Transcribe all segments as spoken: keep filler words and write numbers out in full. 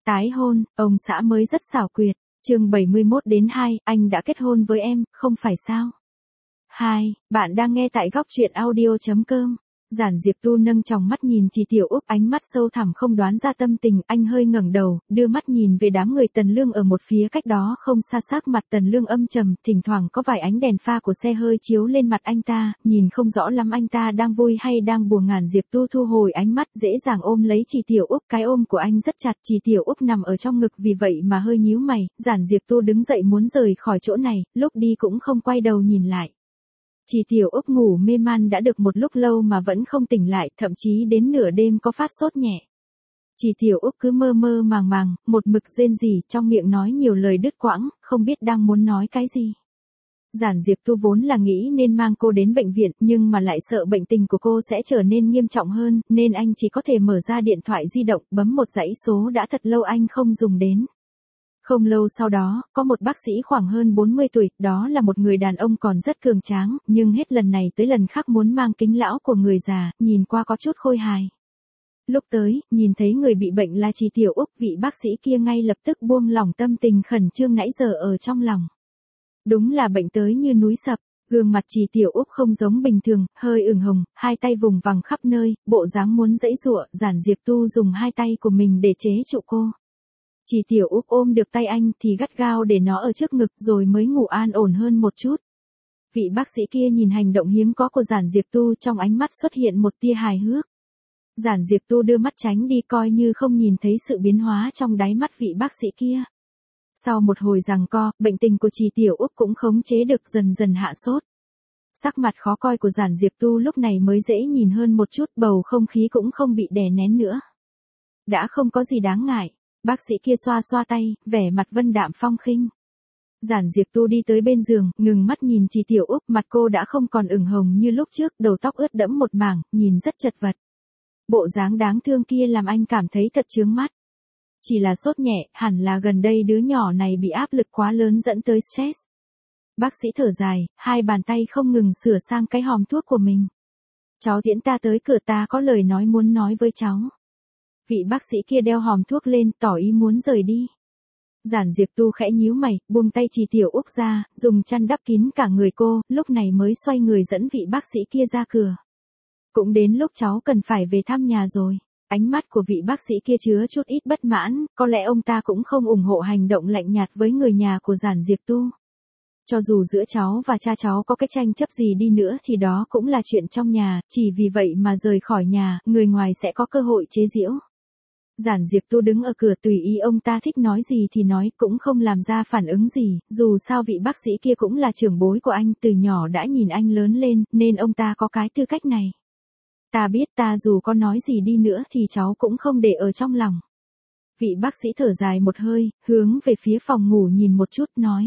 Tái hôn, ông xã mới rất xảo quyệt. Chương bảy mươi mốt đến hai, anh đã kết hôn với em, không phải sao? hai, bạn đang nghe tại góc truyện audio chấm com. Giản Diệp Tu nâng tròng mắt nhìn Trì Tiểu Úc, ánh mắt sâu thẳm không đoán ra tâm tình, anh hơi ngẩng đầu, đưa mắt nhìn về đám người Tần Lương ở một phía cách đó không xa. Sắc mặt Tần Lương âm trầm, thỉnh thoảng có vài ánh đèn pha của xe hơi chiếu lên mặt anh ta, nhìn không rõ lắm anh ta đang vui hay đang buồn. Giản Diệp Tu thu hồi ánh mắt, dễ dàng ôm lấy Trì Tiểu Úc, cái ôm của anh rất chặt, Trì Tiểu Úc nằm ở trong ngực vì vậy mà hơi nhíu mày. Giản Diệp Tu đứng dậy muốn rời khỏi chỗ này, lúc đi cũng không quay đầu nhìn lại. Trì Tiểu Úc ngủ mê man đã được một lúc lâu mà vẫn không tỉnh lại, thậm chí đến nửa đêm có phát sốt nhẹ. Trì Tiểu Úc cứ mơ mơ màng màng, một mực rên rỉ, trong miệng nói nhiều lời đứt quãng, không biết đang muốn nói cái gì. Giản Diệp Tu vốn là nghĩ nên mang cô đến bệnh viện, nhưng mà lại sợ bệnh tình của cô sẽ trở nên nghiêm trọng hơn, nên anh chỉ có thể mở ra điện thoại di động, bấm một dãy số đã thật lâu anh không dùng đến. Không lâu sau đó, có một bác sĩ khoảng hơn bốn mươi tuổi, đó là một người đàn ông còn rất cường tráng, nhưng hết lần này tới lần khác muốn mang kính lão của người già, nhìn qua có chút khôi hài. Lúc tới, nhìn thấy người bị bệnh là Trì Tiểu Úc, vị bác sĩ kia ngay lập tức buông lỏng tâm tình khẩn trương nãy giờ ở trong lòng. Đúng là bệnh tới như núi sập, gương mặt Trì Tiểu Úc không giống bình thường, hơi ửng hồng, hai tay vùng vằng khắp nơi, bộ dáng muốn giãy giụa. Giản Diệp Tu dùng hai tay của mình để chế trụ cô. Trì Tiểu Úc ôm được tay anh thì gắt gao để nó ở trước ngực rồi mới ngủ an ổn hơn một chút. Vị bác sĩ kia nhìn hành động hiếm có của Giản Diệp Tu, trong ánh mắt xuất hiện một tia hài hước. Giản Diệp Tu đưa mắt tránh đi, coi như không nhìn thấy sự biến hóa trong đáy mắt vị bác sĩ kia. Sau một hồi giằng co, bệnh tình của Trì Tiểu Úc cũng khống chế được, dần dần hạ sốt. Sắc mặt khó coi của Giản Diệp Tu lúc này mới dễ nhìn hơn một chút, bầu không khí cũng không bị đè nén nữa. Đã không có gì đáng ngại. Bác sĩ kia xoa xoa tay, vẻ mặt vân đạm phong khinh. Giản Diệp Tu đi tới bên giường, ngừng mắt nhìn Trì Tiểu Úc, mặt cô đã không còn ửng hồng như lúc trước, đầu tóc ướt đẫm một mảng, nhìn rất chật vật. Bộ dáng đáng thương kia làm anh cảm thấy thật chướng mắt. Chỉ là sốt nhẹ, hẳn là gần đây đứa nhỏ này bị áp lực quá lớn dẫn tới stress. Bác sĩ thở dài, hai bàn tay không ngừng sửa sang cái hòm thuốc của mình. Cháu tiễn ta tới cửa, ta có lời nói muốn nói với cháu. Vị bác sĩ kia đeo hòm thuốc lên, tỏ ý muốn rời đi. Giản Diệp Tu khẽ nhíu mày, buông tay Trì Tiểu Úc ra, dùng chăn đắp kín cả người cô, lúc này mới xoay người dẫn vị bác sĩ kia ra cửa. Cũng đến lúc cháu cần phải về thăm nhà rồi. Ánh mắt của vị bác sĩ kia chứa chút ít bất mãn, có lẽ ông ta cũng không ủng hộ hành động lạnh nhạt với người nhà của Giản Diệp Tu. Cho dù giữa cháu và cha cháu có cái tranh chấp gì đi nữa thì đó cũng là chuyện trong nhà, chỉ vì vậy mà rời khỏi nhà, người ngoài sẽ có cơ hội chế giễu. Giản Diệp Tu đứng ở cửa tùy ý ông ta thích nói gì thì nói, cũng không làm ra phản ứng gì, dù sao vị bác sĩ kia cũng là trưởng bối của anh, từ nhỏ đã nhìn anh lớn lên, nên ông ta có cái tư cách này. Ta biết, ta dù có nói gì đi nữa thì cháu cũng không để ở trong lòng. Vị bác sĩ thở dài một hơi, hướng về phía phòng ngủ nhìn một chút, nói.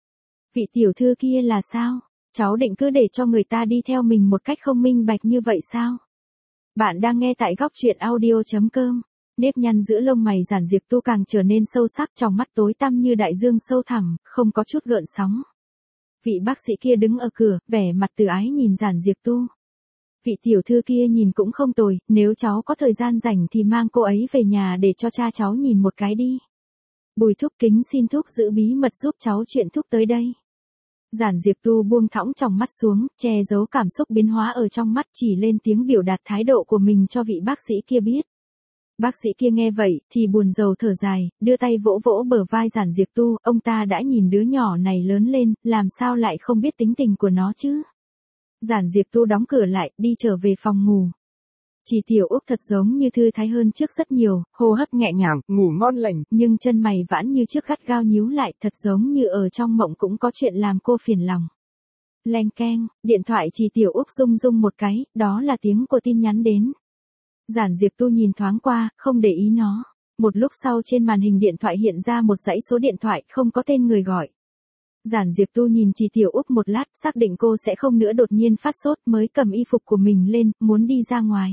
Vị tiểu thư kia là sao? Cháu định cứ để cho người ta đi theo mình một cách không minh bạch như vậy sao? Bạn đang nghe tại góc truyện audio chấm com. Nếp nhăn giữa lông mày Giản Diệp Tu càng trở nên sâu sắc, trong mắt tối tăm như đại dương sâu thẳm, không có chút gợn sóng. Vị bác sĩ kia đứng ở cửa, vẻ mặt từ ái nhìn Giản Diệp Tu. Vị tiểu thư kia nhìn cũng không tồi, nếu cháu có thời gian rảnh thì mang cô ấy về nhà để cho cha cháu nhìn một cái đi. Bùi thúc kính xin thúc giữ bí mật giúp cháu chuyện thúc tới đây. Giản Diệp Tu buông thõng tròng mắt xuống, che giấu cảm xúc biến hóa ở trong mắt, chỉ lên tiếng biểu đạt thái độ của mình cho vị bác sĩ kia biết. Bác sĩ kia nghe vậy, thì buồn rầu thở dài, đưa tay vỗ vỗ bờ vai Giản Diệp Tu, ông ta đã nhìn đứa nhỏ này lớn lên, làm sao lại không biết tính tình của nó chứ. Giản Diệp Tu đóng cửa lại, đi trở về phòng ngủ. Trì Tiểu Úc thật giống như thư thái hơn trước rất nhiều, hô hấp nhẹ nhàng, ngủ ngon lành, nhưng chân mày vãn như trước gắt gao nhíu lại, thật giống như ở trong mộng cũng có chuyện làm cô phiền lòng. Leng keng, điện thoại Trì Tiểu Úc rung rung một cái, đó là tiếng của tin nhắn đến. Giản Diệp Tu nhìn thoáng qua, không để ý nó. Một lúc sau trên màn hình điện thoại hiện ra một dãy số điện thoại, không có tên người gọi. Giản Diệp Tu nhìn Trì Tiểu Úc một lát, xác định cô sẽ không nữa đột nhiên phát sốt, mới cầm y phục của mình lên, muốn đi ra ngoài.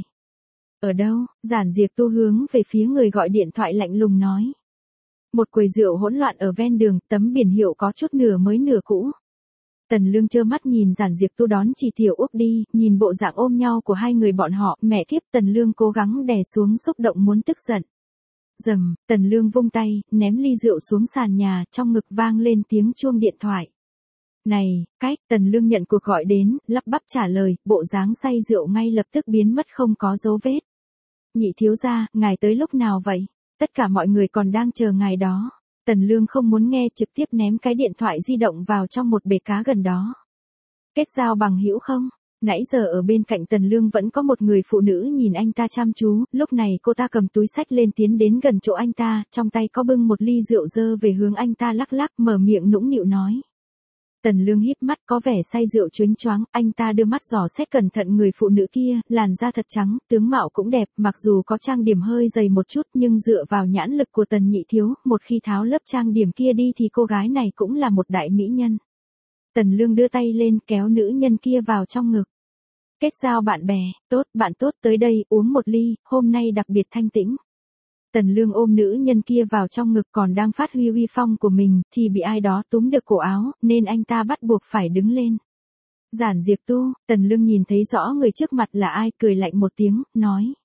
Ở đâu? Giản Diệp Tu hướng về phía người gọi điện thoại lạnh lùng nói. Một quầy rượu hỗn loạn ở ven đường, tấm biển hiệu có chút nửa mới nửa cũ. Tần Lương trơ mắt nhìn Giản Diệp Tu đón Trì Tiểu Úc đi, nhìn bộ dạng ôm nhau của hai người bọn họ, mẹ kiếp, Tần Lương cố gắng đè xuống xúc động muốn tức giận. Rầm, Tần Lương vung tay, ném ly rượu xuống sàn nhà, trong ngực vang lên tiếng chuông điện thoại. Này, cách, Tần Lương nhận cuộc gọi đến, lắp bắp trả lời, bộ dáng say rượu ngay lập tức biến mất không có dấu vết. Nhị thiếu gia, ngài tới lúc nào vậy? Tất cả mọi người còn đang chờ ngài đó. Tần Lương không muốn nghe, trực tiếp ném cái điện thoại di động vào trong một bể cá gần đó. Kết giao bằng hữu không? Nãy giờ ở bên cạnh Tần Lương vẫn có một người phụ nữ nhìn anh ta chăm chú, lúc này cô ta cầm túi xách lên tiến đến gần chỗ anh ta, trong tay có bưng một ly rượu dơ về hướng anh ta lắc lắc, mở miệng nũng nịu nói. Tần Lương híp mắt có vẻ say rượu choáng choáng, anh ta đưa mắt dò xét cẩn thận người phụ nữ kia, làn da thật trắng, tướng mạo cũng đẹp, mặc dù có trang điểm hơi dày một chút nhưng dựa vào nhãn lực của Tần Nhị thiếu, một khi tháo lớp trang điểm kia đi thì cô gái này cũng là một đại mỹ nhân. Tần Lương đưa tay lên kéo nữ nhân kia vào trong ngực. Kết giao bạn bè, tốt, bạn tốt tới đây, uống một ly, hôm nay đặc biệt thanh tĩnh. Tần Lương ôm nữ nhân kia vào trong ngực còn đang phát huy uy phong của mình, thì bị ai đó túm được cổ áo, nên anh ta bắt buộc phải đứng lên. Giản Diệp Tu, Tần Lương nhìn thấy rõ người trước mặt là ai, cười lạnh một tiếng, nói.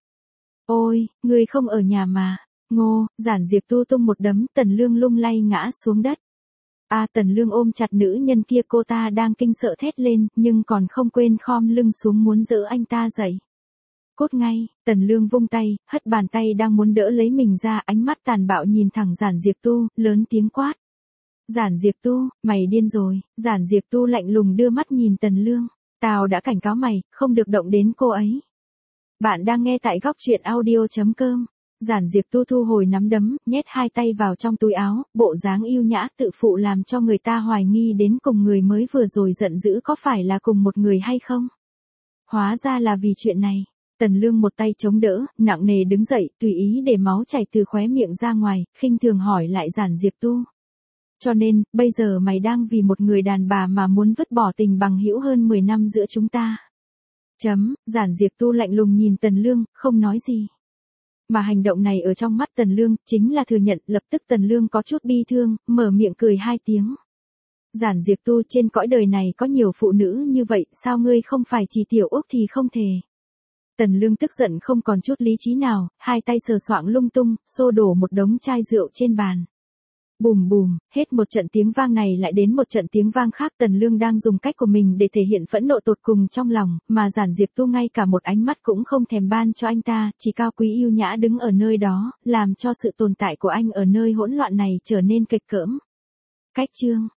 Ôi, ngươi không ở nhà mà. Ngô, Giản Diệp Tu tung một đấm, Tần Lương lung lay ngã xuống đất. A à, Tần Lương ôm chặt nữ nhân kia, cô ta đang kinh sợ thét lên, nhưng còn không quên khom lưng xuống muốn đỡ anh ta dậy. Cốt ngay, Tần Lương vung tay, hất bàn tay đang muốn đỡ lấy mình ra, ánh mắt tàn bạo nhìn thẳng Giản Diệp Tu, lớn tiếng quát. Giản Diệp Tu, mày điên rồi. Giản Diệp Tu lạnh lùng đưa mắt nhìn Tần Lương. Tao đã cảnh cáo mày, không được động đến cô ấy. Bạn đang nghe tại góc truyện audio chấm com. Giản Diệp Tu thu hồi nắm đấm, nhét hai tay vào trong túi áo, bộ dáng yêu nhã tự phụ làm cho người ta hoài nghi đến cùng người mới vừa rồi giận dữ có phải là cùng một người hay không. Hóa ra là vì chuyện này. Tần Lương một tay chống đỡ, nặng nề đứng dậy, tùy ý để máu chảy từ khóe miệng ra ngoài, khinh thường hỏi lại Giản Diệp Tu. Cho nên, bây giờ mày đang vì một người đàn bà mà muốn vứt bỏ tình bằng hữu hơn mười năm giữa chúng ta. Chấm, Giản Diệp Tu lạnh lùng nhìn Tần Lương, không nói gì. Mà hành động này ở trong mắt Tần Lương, chính là thừa nhận, lập tức Tần Lương có chút bi thương, mở miệng cười hai tiếng. Giản Diệp Tu, trên cõi đời này có nhiều phụ nữ như vậy, sao ngươi không phải chỉ tiểu Úc thì không thể. Tần Lương tức giận không còn chút lý trí nào, hai tay sờ soạng lung tung, xô đổ một đống chai rượu trên bàn. Bùm bùm, hết một trận tiếng vang này lại đến một trận tiếng vang khác. Tần Lương đang dùng cách của mình để thể hiện phẫn nộ tột cùng trong lòng, mà Giản Diệp Tu ngay cả một ánh mắt cũng không thèm ban cho anh ta, chỉ cao quý yêu nhã đứng ở nơi đó, làm cho sự tồn tại của anh ở nơi hỗn loạn này trở nên kịch cỡm. Cách chương